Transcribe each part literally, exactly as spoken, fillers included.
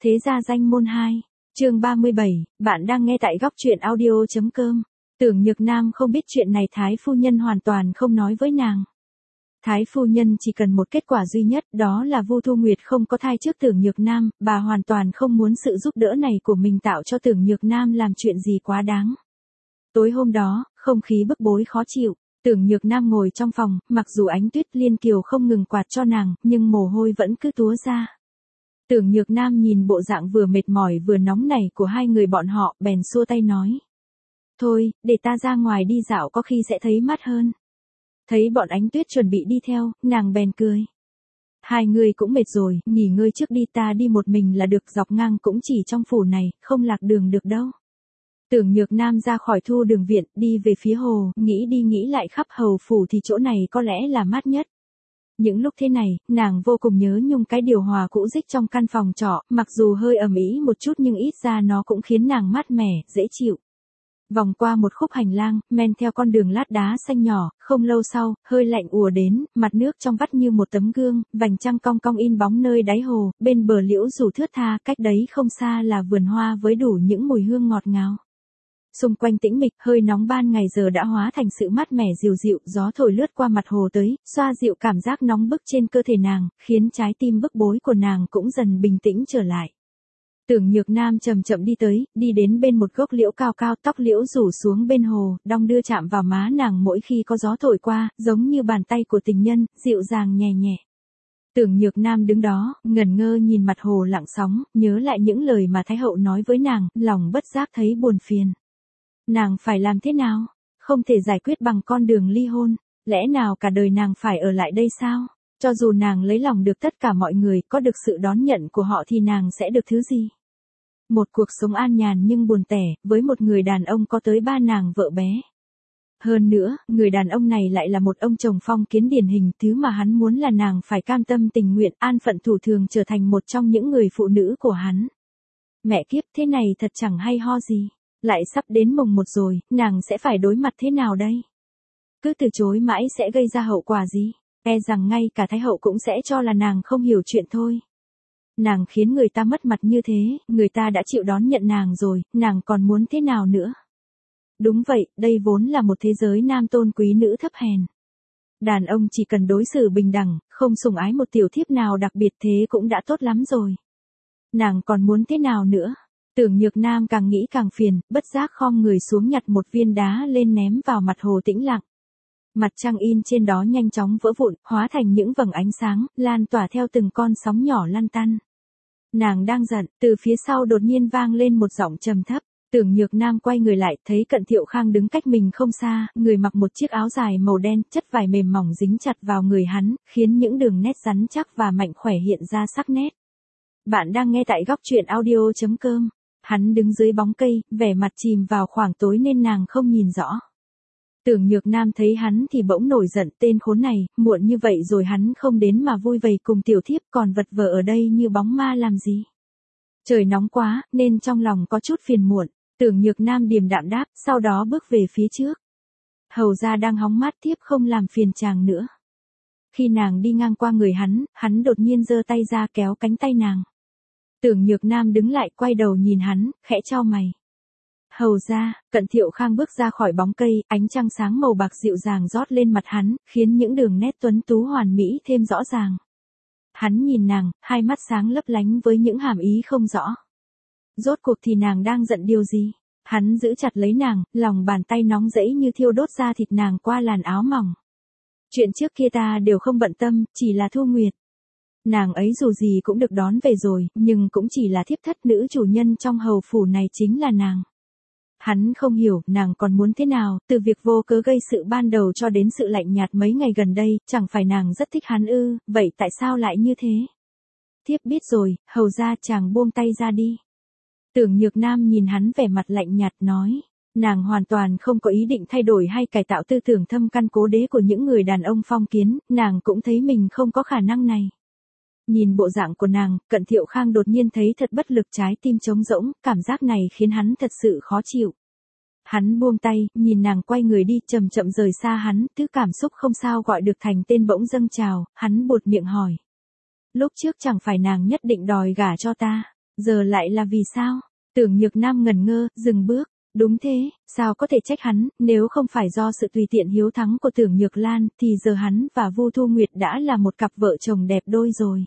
Thế gia danh môn hai, chương ba mươi bảy, bạn đang nghe tại góc truyện audio.com. Tưởng Nhược Nam không biết chuyện này Thái phu nhân hoàn toàn không nói với nàng. Thái phu nhân chỉ cần một kết quả duy nhất, đó là Vu Thu Nguyệt không có thai trước Tưởng Nhược Nam, bà hoàn toàn không muốn sự giúp đỡ này của mình tạo cho Tưởng Nhược Nam làm chuyện gì quá đáng. Tối hôm đó, không khí bức bối khó chịu, Tưởng Nhược Nam ngồi trong phòng, mặc dù Ánh Tuyết Liên Kiều không ngừng quạt cho nàng, nhưng mồ hôi vẫn cứ túa ra. Tưởng Nhược Nam nhìn bộ dạng vừa mệt mỏi vừa nóng nảy của hai người bọn họ, bèn xua tay nói. Thôi, để ta ra ngoài đi dạo có khi sẽ thấy mát hơn. Thấy bọn Ánh Tuyết chuẩn bị đi theo, nàng bèn cười. Hai người cũng mệt rồi, nghỉ ngơi trước đi, ta đi một mình là được, dọc ngang cũng chỉ trong phủ này, không lạc đường được đâu. Tưởng Nhược Nam ra khỏi Thu Đường viện, đi về phía hồ, nghĩ đi nghĩ lại khắp hầu phủ thì chỗ này có lẽ là mát nhất. Những lúc thế này, nàng vô cùng nhớ nhung cái điều hòa cũ rích trong căn phòng trọ, mặc dù hơi ầm ĩ một chút nhưng ít ra nó cũng khiến nàng mát mẻ, dễ chịu. Vòng qua một khúc hành lang, men theo con đường lát đá xanh nhỏ, không lâu sau, hơi lạnh ùa đến, mặt nước trong vắt như một tấm gương, vành trăng cong cong in bóng nơi đáy hồ, bên bờ liễu rủ thướt tha, cách đấy không xa là vườn hoa với đủ những mùi hương ngọt ngào. Xung quanh tĩnh mịch, hơi nóng ban ngày giờ đã hóa thành sự mát mẻ dịu dịu, gió thổi lướt qua mặt hồ tới, xoa dịu cảm giác nóng bức trên cơ thể nàng, khiến trái tim bức bối của nàng cũng dần bình tĩnh trở lại. Tưởng Nhược Nam chậm chậm đi tới, đi đến bên một gốc liễu cao cao, tóc liễu rủ xuống bên hồ, đong đưa chạm vào má nàng mỗi khi có gió thổi qua, giống như bàn tay của tình nhân, dịu dàng nhẹ nhẹ. Tưởng Nhược Nam đứng đó, ngẩn ngơ nhìn mặt hồ lặng sóng, nhớ lại những lời mà Thái hậu nói với nàng, lòng bất giác thấy buồn phiền. Nàng phải làm thế nào? Không thể giải quyết bằng con đường ly hôn, lẽ nào cả đời nàng phải ở lại đây sao? Cho dù nàng lấy lòng được tất cả mọi người, có được sự đón nhận của họ thì nàng sẽ được thứ gì? Một cuộc sống an nhàn nhưng buồn tẻ, với một người đàn ông có tới ba nàng vợ bé. Hơn nữa, người đàn ông này lại là một ông chồng phong kiến điển hình, thứ mà hắn muốn là nàng phải cam tâm tình nguyện, an phận thủ thường trở thành một trong những người phụ nữ của hắn. Mẹ kiếp, thế này thật chẳng hay ho gì. Lại sắp đến mùng một rồi, nàng sẽ phải đối mặt thế nào đây? Cứ từ chối mãi sẽ gây ra hậu quả gì? E rằng ngay cả Thái hậu cũng sẽ cho là nàng không hiểu chuyện thôi. Nàng khiến người ta mất mặt như thế, người ta đã chịu đón nhận nàng rồi, nàng còn muốn thế nào nữa? Đúng vậy, đây vốn là một thế giới nam tôn quý nữ thấp hèn. Đàn ông chỉ cần đối xử bình đẳng, không sủng ái một tiểu thiếp nào đặc biệt thế cũng đã tốt lắm rồi. Nàng còn muốn thế nào nữa? Tưởng Nhược Nam càng nghĩ càng phiền, bất giác khom người xuống nhặt một viên đá lên ném vào mặt hồ tĩnh lặng. Mặt trăng in trên đó nhanh chóng vỡ vụn, hóa thành những vầng ánh sáng, lan tỏa theo từng con sóng nhỏ lăn tăn. Nàng đang giận, từ phía sau đột nhiên vang lên một giọng trầm thấp. Tưởng Nhược Nam quay người lại, thấy Cận Thiệu Khang đứng cách mình không xa, người mặc một chiếc áo dài màu đen, chất vải mềm mỏng dính chặt vào người hắn, khiến những đường nét rắn chắc và mạnh khỏe hiện ra sắc nét. Bạn đang nghe tại góc truyện audio.com. Hắn đứng dưới bóng cây, vẻ mặt chìm vào khoảng tối nên nàng không nhìn rõ. Tưởng Nhược Nam thấy hắn thì bỗng nổi giận, tên khốn này, muộn như vậy rồi hắn không đến mà vui vầy cùng tiểu thiếp, còn vật vờ ở đây như bóng ma làm gì. Trời nóng quá, nên trong lòng có chút phiền muộn. Tưởng Nhược Nam điềm đạm đáp, sau đó bước về phía trước. Hầu ra đang hóng mát, thiếp không làm phiền chàng nữa. Khi nàng đi ngang qua người hắn, hắn đột nhiên giơ tay ra kéo cánh tay nàng. Tưởng Nhược Nam đứng lại, quay đầu nhìn hắn, khẽ chau mày. Hầu ra, Cận Thiệu Khang bước ra khỏi bóng cây, ánh trăng sáng màu bạc dịu dàng rót lên mặt hắn, khiến những đường nét tuấn tú hoàn mỹ thêm rõ ràng. Hắn nhìn nàng, hai mắt sáng lấp lánh với những hàm ý không rõ. Rốt cuộc thì nàng đang giận điều gì? Hắn giữ chặt lấy nàng, lòng bàn tay nóng rẫy như thiêu đốt da thịt nàng qua làn áo mỏng. Chuyện trước kia ta đều không bận tâm, chỉ là Thu Nguyệt. Nàng ấy dù gì cũng được đón về rồi, nhưng cũng chỉ là thiếp thất, nữ chủ nhân trong hầu phủ này chính là nàng. Hắn không hiểu, nàng còn muốn thế nào, từ việc vô cớ gây sự ban đầu cho đến sự lạnh nhạt mấy ngày gần đây, chẳng phải nàng rất thích hắn ư, vậy tại sao lại như thế? Thiếp biết rồi, hầu ra chàng buông tay ra đi. Tưởng Nhược Nam nhìn hắn vẻ mặt lạnh nhạt nói, nàng hoàn toàn không có ý định thay đổi hay cải tạo tư tưởng thâm căn cố đế của những người đàn ông phong kiến, nàng cũng thấy mình không có khả năng này. Nhìn bộ dạng của nàng, Cận Thiệu Khang đột nhiên thấy thật bất lực, trái tim trống rỗng, cảm giác này khiến hắn thật sự khó chịu. Hắn buông tay, nhìn nàng quay người đi, chậm chậm rời xa hắn, thứ cảm xúc không sao gọi được thành tên bỗng dâng trào, hắn buột miệng hỏi. Lúc trước chẳng phải nàng nhất định đòi gả cho ta, Giờ lại là vì sao? Tưởng Nhược Nam ngẩn ngơ, dừng bước. Đúng thế, sao có thể trách hắn, nếu không phải do sự tùy tiện hiếu thắng của Tưởng Nhược Lan, thì giờ hắn và Vu Thu Nguyệt đã là một cặp vợ chồng đẹp đôi rồi.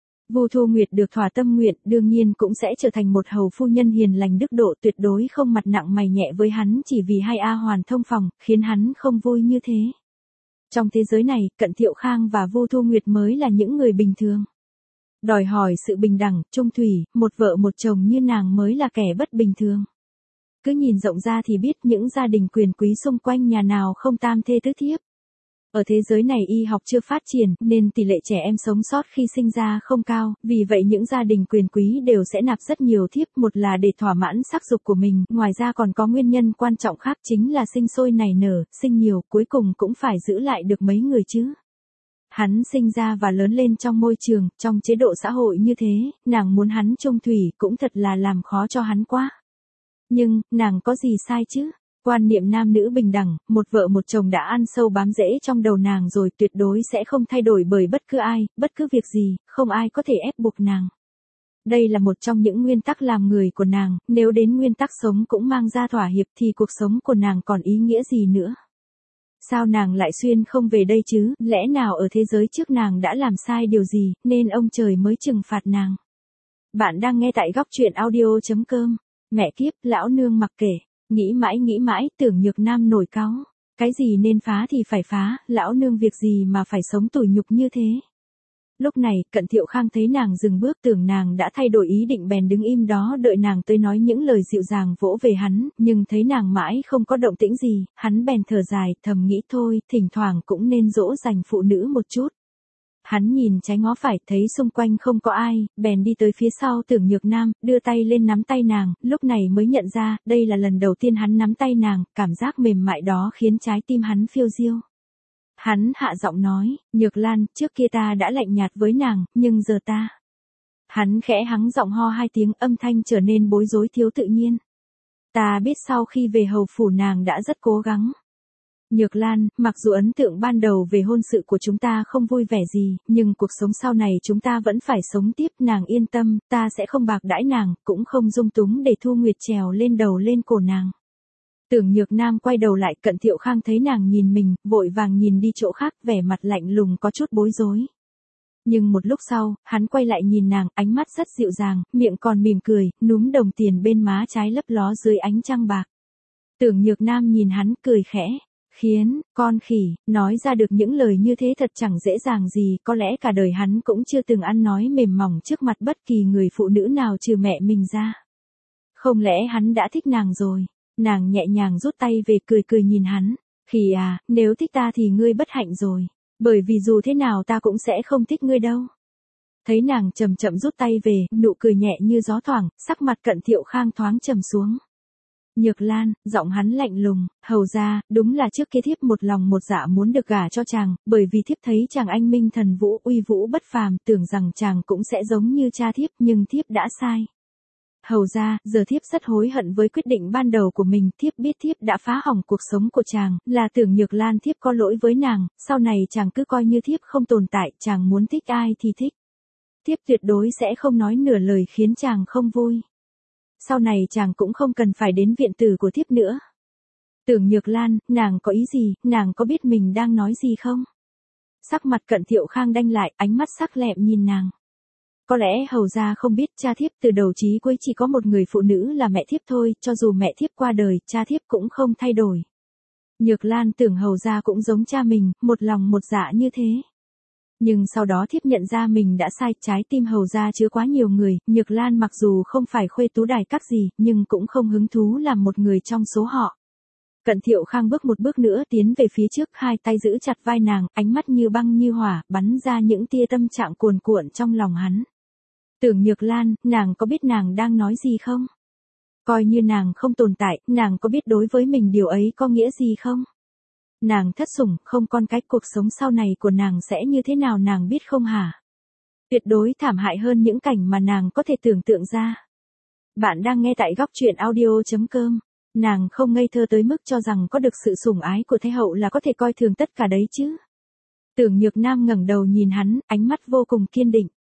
Vu Thu Nguyệt được thỏa tâm nguyện, đương nhiên cũng sẽ trở thành một hầu phu nhân hiền lành đức độ, tuyệt đối không mặt nặng mày nhẹ với hắn chỉ vì hai A Hoàn thông phòng, khiến hắn không vui như thế. Trong thế giới này, Cận Thiệu Khang và Vu Thu Nguyệt mới là những người bình thường. Đòi hỏi sự bình đẳng, trung thủy, một vợ một chồng như nàng mới là kẻ bất bình thường. Cứ nhìn rộng ra thì biết những gia đình quyền quý xung quanh nhà nào không tam thê tứ thiếp. Ở thế giới này y học chưa phát triển nên tỷ lệ trẻ em sống sót khi sinh ra không cao, vì vậy những gia đình quyền quý đều sẽ nạp rất nhiều thiếp, một là để thỏa mãn sắc dục của mình, ngoài ra còn có nguyên nhân quan trọng khác chính là sinh sôi nảy nở, sinh nhiều, cuối cùng cũng phải giữ lại được mấy người chứ. Hắn sinh ra và lớn lên trong môi trường, trong chế độ xã hội như thế, nàng muốn hắn trung thủy cũng thật là làm khó cho hắn quá. Nhưng, nàng có gì sai chứ? Quan niệm nam nữ bình đẳng, một vợ một chồng đã ăn sâu bám rễ trong đầu nàng rồi, tuyệt đối sẽ không thay đổi bởi bất cứ ai, bất cứ việc gì, không ai có thể ép buộc nàng. Đây là một trong những nguyên tắc làm người của nàng, nếu đến nguyên tắc sống cũng mang ra thỏa hiệp thì cuộc sống của nàng còn ý nghĩa gì nữa? Sao nàng lại xuyên không về đây chứ, lẽ nào ở thế giới trước nàng đã làm sai điều gì, nên ông trời mới trừng phạt nàng? Bạn đang nghe tại góc truyện audio chấm com. Mẹ kiếp, lão nương mặc kệ. Nghĩ mãi nghĩ mãi, Tưởng Nhược Nam nổi cáu. Cái gì nên phá thì phải phá, lão nương việc gì mà phải sống tủi nhục như thế. Lúc này, Cận Thiệu Khang thấy nàng dừng bước, tưởng nàng đã thay đổi ý định bèn đứng im đó đợi nàng tới nói những lời dịu dàng vỗ về hắn, nhưng thấy nàng mãi không có động tĩnh gì, hắn bèn thở dài, thầm nghĩ thôi, thỉnh thoảng cũng nên dỗ dành phụ nữ một chút. Hắn nhìn trái ngó phải, thấy xung quanh không có ai, bèn đi tới phía sau Tưởng Nhược Nam, đưa tay lên nắm tay nàng, lúc này mới nhận ra, đây là lần đầu tiên hắn nắm tay nàng, cảm giác mềm mại đó khiến trái tim hắn phiêu diêu. Hắn hạ giọng nói, Nhược Lan, trước kia ta đã lạnh nhạt với nàng, nhưng giờ ta. Hắn khẽ hắng giọng ho hai tiếng, âm thanh trở nên bối rối thiếu tự nhiên. Ta biết sau khi về hầu phủ nàng đã rất cố gắng. Nhược Lan, mặc dù ấn tượng ban đầu về hôn sự của chúng ta không vui vẻ gì, nhưng cuộc sống sau này chúng ta vẫn phải sống tiếp, nàng yên tâm, ta sẽ không bạc đãi nàng, cũng không dung túng để Thu Nguyệt trèo lên đầu lên cổ nàng. Tưởng Nhược Nam quay đầu lại, Cận Thiệu Khang thấy nàng nhìn mình, vội vàng nhìn đi chỗ khác, vẻ mặt lạnh lùng có chút bối rối. Nhưng một lúc sau, hắn quay lại nhìn nàng, ánh mắt rất dịu dàng, miệng còn mỉm cười, núm đồng tiền bên má trái lấp ló dưới ánh trăng bạc. Tưởng Nhược Nam nhìn hắn, cười khẽ. Khiến, con khỉ, nói ra được những lời như thế thật chẳng dễ dàng gì, có lẽ cả đời hắn cũng chưa từng ăn nói mềm mỏng trước mặt bất kỳ người phụ nữ nào trừ mẹ mình ra. Không lẽ hắn đã thích nàng rồi? Nàng nhẹ nhàng rút tay về, cười cười nhìn hắn. Khỉ à, nếu thích ta thì ngươi bất hạnh rồi. Bởi vì dù thế nào ta cũng sẽ không thích ngươi đâu. Thấy nàng chậm chậm rút tay về, nụ cười nhẹ như gió thoảng, sắc mặt Cận Thiệu Khang thoáng trầm xuống. Nhược Lan, giọng hắn lạnh lùng, hầu ra, đúng là trước kia thiếp một lòng một dạ muốn được gả cho chàng, bởi vì thiếp thấy chàng anh minh thần vũ, uy vũ bất phàm, tưởng rằng chàng cũng sẽ giống như cha thiếp, nhưng thiếp đã sai. Hầu ra, giờ thiếp rất hối hận với quyết định ban đầu của mình, thiếp biết thiếp đã phá hỏng cuộc sống của chàng, là Tưởng Nhược Lan thiếp có lỗi với nàng, sau này chàng cứ coi như thiếp không tồn tại, chàng muốn thích ai thì thích. Thiếp tuyệt đối sẽ không nói nửa lời khiến chàng không vui. Sau này chàng cũng không cần phải đến viện tử của thiếp nữa. Tưởng Nhược Lan, nàng có ý gì, nàng có biết mình đang nói gì không? Sắc mặt Cận Thiệu Khang đanh lại, ánh mắt sắc lẹm nhìn nàng. Có lẽ hầu ra không biết, cha thiếp từ đầu chí cuối chỉ có một người phụ nữ là mẹ thiếp thôi, cho dù mẹ thiếp qua đời, cha thiếp cũng không thay đổi. Nhược Lan tưởng hầu ra cũng giống cha mình, một lòng một dạ như thế. Nhưng sau đó thiếp nhận ra mình đã sai, trái tim hầu ra chứa quá nhiều người, Nhược Lan mặc dù không phải khuê tú đài các gì, nhưng cũng không hứng thú làm một người trong số họ. Cận Thiệu Khang bước một bước nữa tiến về phía trước, hai tay giữ chặt vai nàng, ánh mắt như băng như hỏa, bắn ra những tia tâm trạng cuồn cuộn trong lòng hắn. Tưởng Nhược Lan, nàng có biết nàng đang nói gì không? Coi như nàng không tồn tại, nàng có biết đối với mình điều ấy có nghĩa gì không? Nàng thất sủng, không con cái, cuộc sống sau này của nàng sẽ như thế nào nàng biết không hả? Tuyệt đối thảm hại hơn những cảnh mà nàng có thể tưởng tượng ra. Bạn đang nghe tại góc truyện audio chấm com. Nàng không ngây thơ tới mức cho rằng có được sự sủng ái của Thái hậu là có thể coi thường tất cả đấy chứ. Tưởng Nhược Nam ngẩng đầu nhìn hắn, ánh mắt vô cùng kiên định.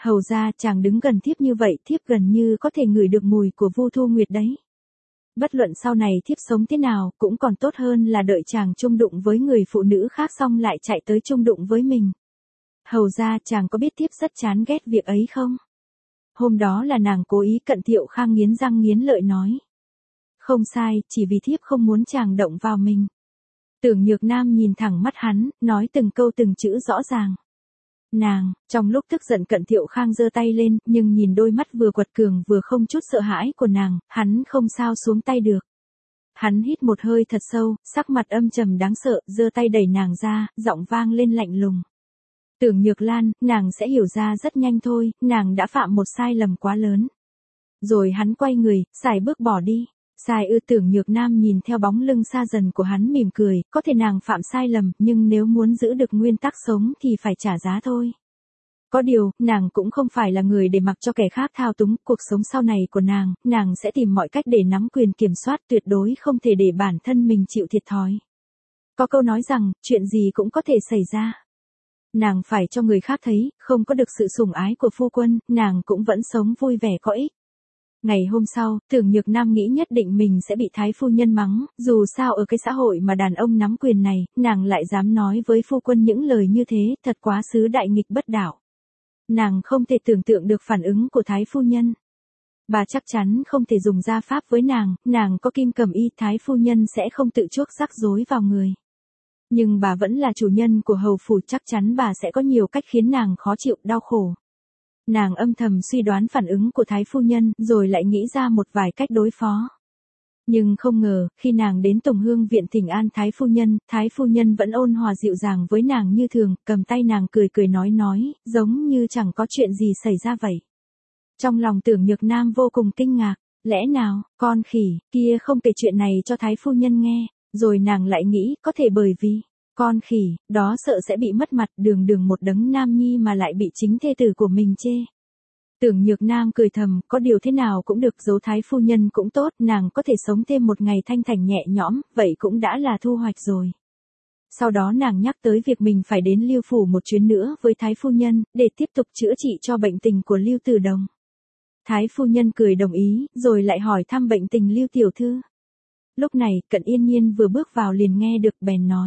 Hầu ra chàng đứng gần thiếp như vậy, thiếp gần như có thể ngửi được mùi của Vu Thu Nguyệt đấy. Bất luận sau này thiếp sống thế nào, cũng còn tốt hơn là đợi chàng chung đụng với người phụ nữ khác xong lại chạy tới chung đụng với mình. Hầu ra chàng có biết thiếp rất chán ghét việc ấy không? Hôm đó là nàng cố ý, Cận Thiệu Khang nghiến răng nghiến lợi nói. Không sai, chỉ vì thiếp không muốn chàng động vào mình. Tưởng Nhược Nam nhìn thẳng mắt hắn, nói từng câu từng chữ rõ ràng. Nàng, trong lúc tức giận Cận Thiệu Khang giơ tay lên, nhưng nhìn đôi mắt vừa quật cường vừa không chút sợ hãi của nàng, hắn không sao xuống tay được. Hắn hít một hơi thật sâu, sắc mặt âm trầm đáng sợ, giơ tay đẩy nàng ra, giọng vang lên lạnh lùng. Tưởng Nhược Lan, nàng sẽ hiểu ra rất nhanh thôi, nàng đã phạm một sai lầm quá lớn. Rồi hắn quay người, xài bước bỏ đi. Sai ư? Tưởng Nhược Nam nhìn theo bóng lưng xa dần của hắn mỉm cười, có thể nàng phạm sai lầm, nhưng nếu muốn giữ được nguyên tắc sống thì phải trả giá thôi. Có điều, nàng cũng không phải là người để mặc cho kẻ khác thao túng cuộc sống sau này của nàng, nàng sẽ tìm mọi cách để nắm quyền kiểm soát, tuyệt đối không thể để bản thân mình chịu thiệt thòi. Có câu nói rằng, chuyện gì cũng có thể xảy ra. Nàng phải cho người khác thấy, không có được sự sủng ái của phu quân, nàng cũng vẫn sống vui vẻ có ích. Ngày hôm sau, Tưởng Nhược Nam nghĩ nhất định mình sẽ bị thái phu nhân mắng, dù sao ở cái xã hội mà đàn ông nắm quyền này, nàng lại dám nói với phu quân những lời như thế, thật quá xứ đại nghịch bất đạo. Nàng không thể tưởng tượng được phản ứng của thái phu nhân. Bà chắc chắn không thể dùng gia pháp với nàng, nàng có kim cẩm y, thái phu nhân sẽ không tự chuốc rắc rối vào người. Nhưng bà vẫn là chủ nhân của hầu phủ, chắc chắn bà sẽ có nhiều cách khiến nàng khó chịu, đau khổ. Nàng âm thầm suy đoán phản ứng của thái phu nhân, rồi lại nghĩ ra một vài cách đối phó. Nhưng không ngờ, khi nàng đến Tùng Hương viện thỉnh an thái phu nhân, thái phu nhân vẫn ôn hòa dịu dàng với nàng như thường, cầm tay nàng cười cười nói nói, giống như chẳng có chuyện gì xảy ra vậy. Trong lòng Tưởng Nhược Nam vô cùng kinh ngạc, lẽ nào, con khỉ, kia không kể chuyện này cho thái phu nhân nghe, rồi nàng lại nghĩ, có thể bởi vì, con khỉ, đó sợ sẽ bị mất mặt, đường đường một đấng nam nhi mà lại bị chính thê tử của mình chê. Tưởng Nhược Nam cười thầm, có điều thế nào cũng được, giấu thái phu nhân cũng tốt, nàng có thể sống thêm một ngày thanh thản nhẹ nhõm, vậy cũng đã là thu hoạch rồi. Sau đó nàng nhắc tới việc mình phải đến Lưu phủ một chuyến nữa với thái phu nhân, để tiếp tục chữa trị cho bệnh tình của Lưu Tử Đồng. Thái phu nhân cười đồng ý, rồi lại hỏi thăm bệnh tình Lưu tiểu thư. Lúc này, Cận Yên Nhiên vừa bước vào liền nghe được, bèn nói.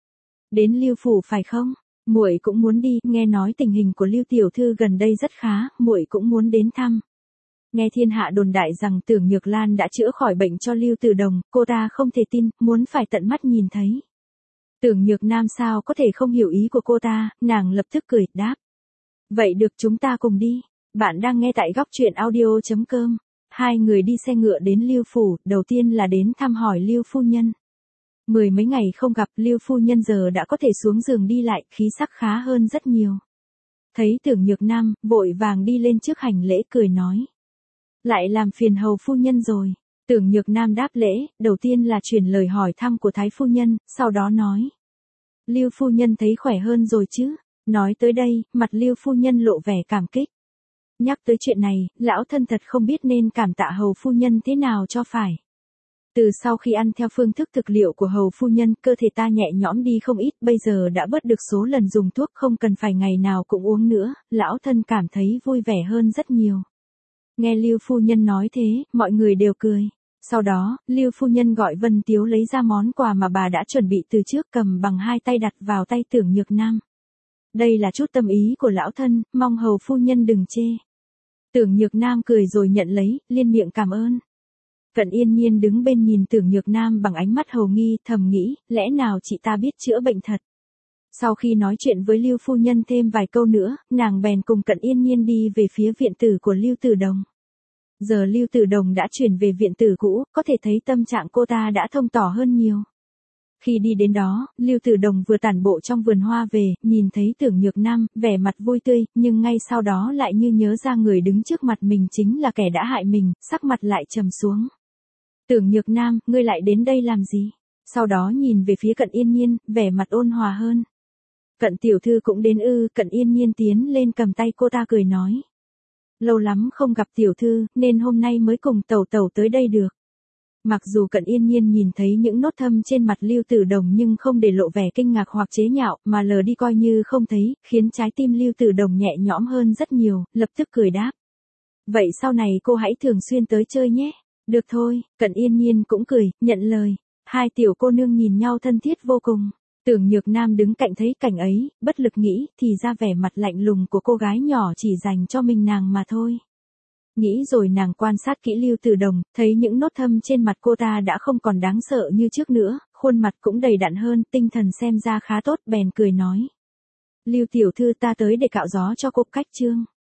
Đến Lưu phủ phải không? Muội cũng muốn đi, nghe nói tình hình của Lưu tiểu thư gần đây rất khá, muội cũng muốn đến thăm. Nghe thiên hạ đồn đại rằng Tưởng Nhược Lan đã chữa khỏi bệnh cho Lưu Tử Đồng, cô ta không thể tin, muốn phải tận mắt nhìn thấy. Tưởng Nhược Nam sao có thể không hiểu ý của cô ta, nàng lập tức cười, đáp. Vậy được, chúng ta cùng đi. Bạn đang nghe tại góc truyện audio chấm com. Hai người đi xe ngựa đến Lưu phủ, đầu tiên là đến thăm hỏi Lưu phu nhân. Mười mấy ngày không gặp, Lưu phu nhân giờ đã có thể xuống giường đi lại, khí sắc khá hơn rất nhiều. Thấy Tưởng Nhược Nam, vội vàng đi lên trước hành lễ cười nói. Lại làm phiền hầu phu nhân rồi. Tưởng Nhược Nam đáp lễ, đầu tiên là truyền lời hỏi thăm của thái phu nhân, sau đó nói. Lưu phu nhân thấy khỏe hơn rồi chứ? Nói tới đây, mặt Lưu phu nhân lộ vẻ cảm kích. Nhắc tới chuyện này, lão thân thật không biết nên cảm tạ hầu phu nhân thế nào cho phải. Từ sau khi ăn theo phương thức thực liệu của hầu phu nhân, cơ thể ta nhẹ nhõm đi không ít, bây giờ đã bớt được số lần dùng thuốc, không cần phải ngày nào cũng uống nữa, lão thân cảm thấy vui vẻ hơn rất nhiều. Nghe Lưu phu nhân nói thế, mọi người đều cười. Sau đó, Lưu phu nhân gọi Vân Tiếu lấy ra món quà mà bà đã chuẩn bị từ trước, cầm bằng hai tay đặt vào tay Tưởng Nhược Nam. Đây là chút tâm ý của lão thân, mong hầu phu nhân đừng chê. Tưởng Nhược Nam cười rồi nhận lấy, liên miệng cảm ơn. Cận Yên Nhiên đứng bên nhìn Tưởng Nhược Nam bằng ánh mắt hầu nghi, thầm nghĩ, lẽ nào chị ta biết chữa bệnh thật. Sau khi nói chuyện với Lưu phu nhân thêm vài câu nữa, nàng bèn cùng Cận Yên Nhiên đi về phía viện tử của Lưu Tử Đồng. Giờ Lưu Tử Đồng đã chuyển về viện tử cũ, có thể thấy tâm trạng cô ta đã thông tỏ hơn nhiều. Khi đi đến đó, Lưu Tử Đồng vừa tản bộ trong vườn hoa về, nhìn thấy Tưởng Nhược Nam, vẻ mặt vui tươi, nhưng ngay sau đó lại như nhớ ra người đứng trước mặt mình chính là kẻ đã hại mình, sắc mặt lại trầm xuống. Tưởng Nhược Nam, ngươi lại đến đây làm gì? Sau đó nhìn về phía Cận Yên Nhiên, vẻ mặt ôn hòa hơn. Cận tiểu thư cũng đến ư? Cận Yên Nhiên tiến lên cầm tay cô ta cười nói. Lâu lắm không gặp tiểu thư, nên hôm nay mới cùng tẩu tẩu tới đây được. Mặc dù Cận Yên Nhiên nhìn thấy những nốt thâm trên mặt Lưu Tử Đồng nhưng không để lộ vẻ kinh ngạc hoặc chế nhạo, mà lờ đi coi như không thấy, khiến trái tim Lưu Tử Đồng nhẹ nhõm hơn rất nhiều, lập tức cười đáp. Vậy sau này cô hãy thường xuyên tới chơi nhé. Được thôi, Cận Yên Nhiên cũng cười, nhận lời. Hai tiểu cô nương nhìn nhau thân thiết vô cùng. Tưởng Nhược Nam đứng cạnh thấy cảnh ấy, bất lực nghĩ, thì ra vẻ mặt lạnh lùng của cô gái nhỏ chỉ dành cho mình nàng mà thôi. Nghĩ rồi nàng quan sát kỹ Lưu Tử Đồng, thấy những nốt thâm trên mặt cô ta đã không còn đáng sợ như trước nữa, khuôn mặt cũng đầy đặn hơn, tinh thần xem ra khá tốt, bèn cười nói. Lưu tiểu thư, ta tới để cạo gió cho cô. Cách chương